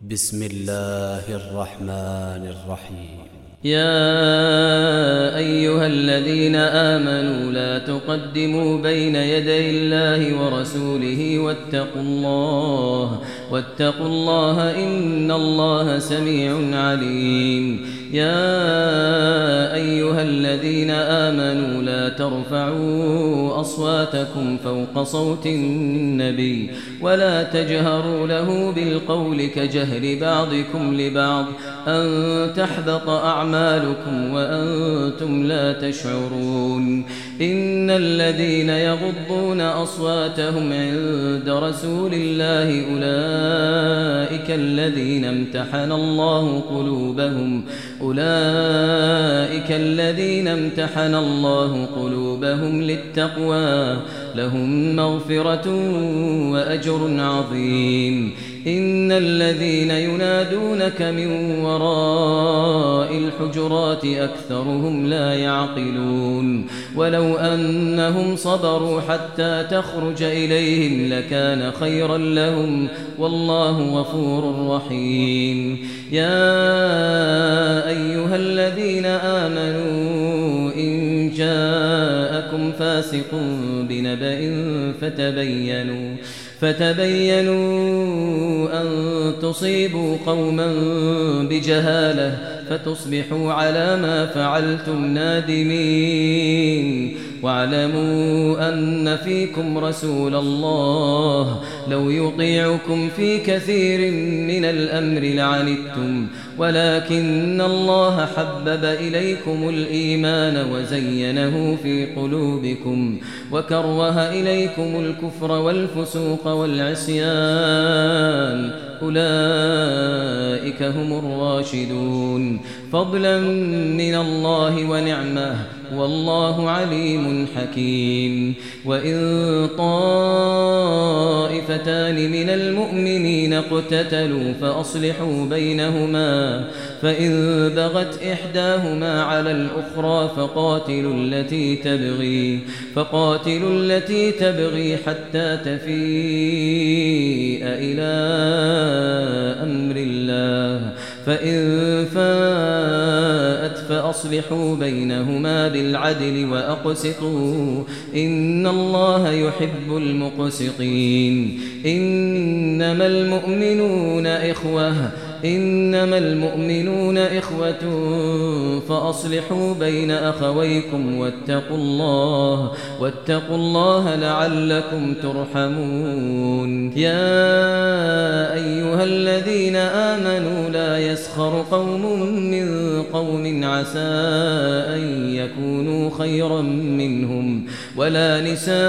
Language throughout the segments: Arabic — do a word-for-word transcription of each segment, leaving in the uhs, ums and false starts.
بسم الله الرحمن الرحيم. يا أيها الذين آمنوا لا تقدموا بين يدي الله ورسوله واتقوا الله واتقوا الله إن الله سميع عليم. يا أيها الذين آمنوا لا ترفعوا أصواتكم فوق صوت النبي ولا تجهروا له بالقول كجهر بعضكم لبعض أن تحبط أعمالكم وأنتم لا تشعرون. إن الذين يغضون أصواتهم عند رسول الله أولئك الذين امتحن الله قلوبهم أولئك الذين امتحن الله قلوبهم للتقوى لهم مغفرة وأجر عظيم. إن الذين ينادونك من وراء الحجرات أكثرهم لا يعقلون. ولو أنهم صبروا حتى تخرج إليهم لكان خيرا لهم والله غفور رحيم. يا أيها الذين آمنوا إن جاءكم فاسق بنبأ فتبينوا فتبينوا أن تصيبوا قوما بجهالة فتصبحوا على ما فعلتم نادمين. واعلموا أن فيكم رسول الله لو يطيعكم في كثير من الأمر لعنتم ولكن الله حبب إليكم الإيمان وزينه في قلوبكم وكره إليكم الكفر والفسوق والعصيان أولئك هم الراشدون فضلا من الله ونعمه والله عليم حكيم. وإن طائفتان من المؤمنين اقتتلوا فأصلحوا بينهما فإن بغت إحداهما على الأخرى فقاتلوا التي تبغي فقاتلوا التي تبغي حتى تفيء إلى أمر الله فإن فاءت فأصلحوا بينهما بالعدل وأقسطوا إن الله يحب المقسطين. إنما المؤمنون إخوة إنما المؤمنون إخوة فأصلحوا بين أخويكم واتقوا الله واتقوا الله لعلكم ترحمون. يا أيها الذين آمنوا لا يسخر قوم من قوم عسى أن يكونوا خيرا منهم ولا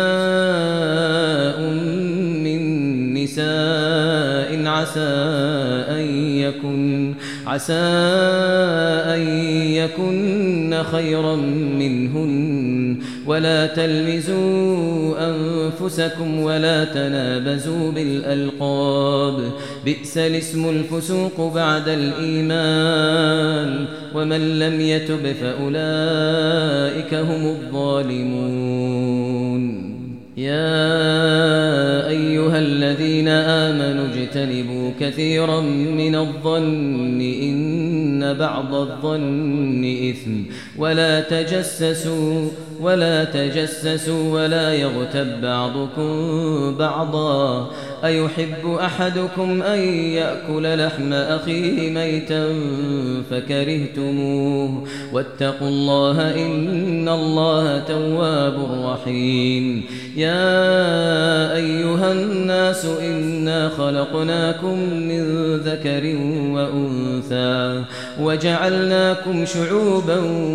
نساء من نساء عسى أن يكن عسى أن يكن خيرا منهن ولا تلمزوا أنفسكم ولا تنابزوا بالألقاب بئس الاسم الفسوق بعد الإيمان ومن لم يتب فأولئك هم الظالمون. يا أيها الذين آمنوا اجتنبوا كثيرا من الظن إن بعض الظن إثم ولا تجسسوا ولا تجسسوا ولا يغتب بعضكم بعضا أيحب أحدكم أن يأكل لحم أخيه ميتا فكرهتموه واتقوا الله إن الله تواب رحيم. يا أيها الناس إنا خلقناكم من ذكر وأنثى وجعلناكم شعوبا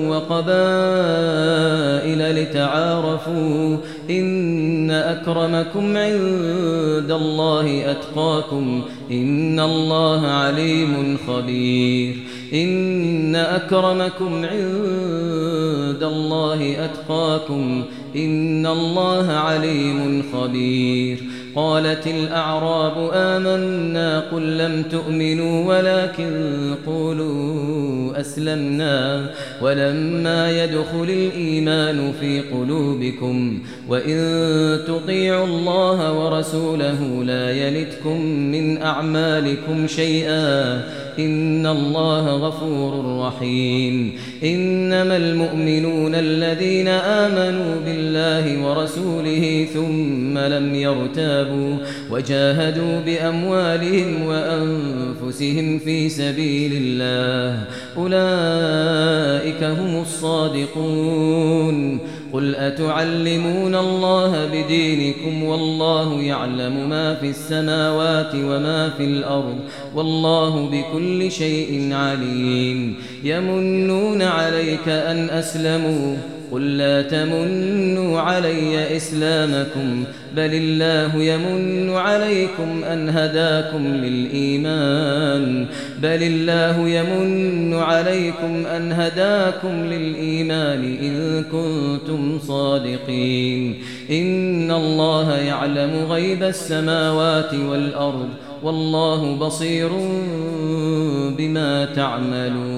وقبائل لتعارفوا إن أكرمكم عند الله أتقاكم إن الله عليم خبير. إن أكرمكم عند الله أتقاكم إن الله عليم خبير. قالت الأعراب آمنا قل لم تؤمنوا ولكن قولوا أسلمنا ولما يدخل الإيمان في قلوبكم وإن تطيعوا الله ورسوله لا يلتكم من أعمالكم شيئا إن الله غفور رحيم إنما المؤمنون الذين آمنوا بالله ورسوله ثم لم يرتابوا وجاهدوا بأموالهم وأنفسهم في سبيل الله أولئك هم الصادقون قل أتعلمون الله بدينكم والله يعلم ما في السماوات وما في الأرض والله بكل شيء عليم يمنون عليك أن أسلموا قل لا تمنوا علي إسلامكم بل الله يمن عليكم أن هداكم للإيمان بل الله يمن عليكم أن هداكم للإيمان إن كنتم صادقين إن الله يعلم غيب السماوات والأرض والله بصير بما تعملون